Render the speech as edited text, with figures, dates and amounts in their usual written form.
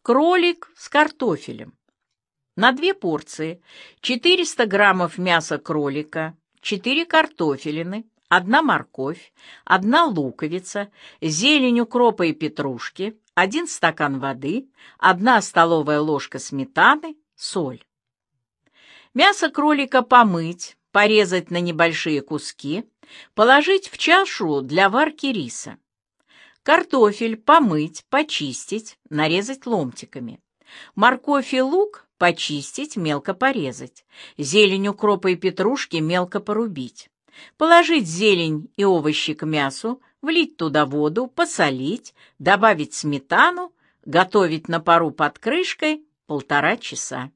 Кролик с картофелем. На 2 порции 400 граммов мяса кролика, 4 картофелины, 1 морковь, 1 луковица, зелень укропа и петрушки, 1 стакан воды, 1 столовая ложка сметаны, соль. Мясо кролика помыть, порезать на небольшие куски, положить в чашу для варки риса. Картофель помыть, почистить, нарезать ломтиками. Морковь и лук почистить, мелко порезать. Зелень укропа и петрушки мелко порубить. Положить зелень и овощи к мясу, влить туда воду, посолить, добавить сметану, готовить на пару под крышкой 1,5 часа.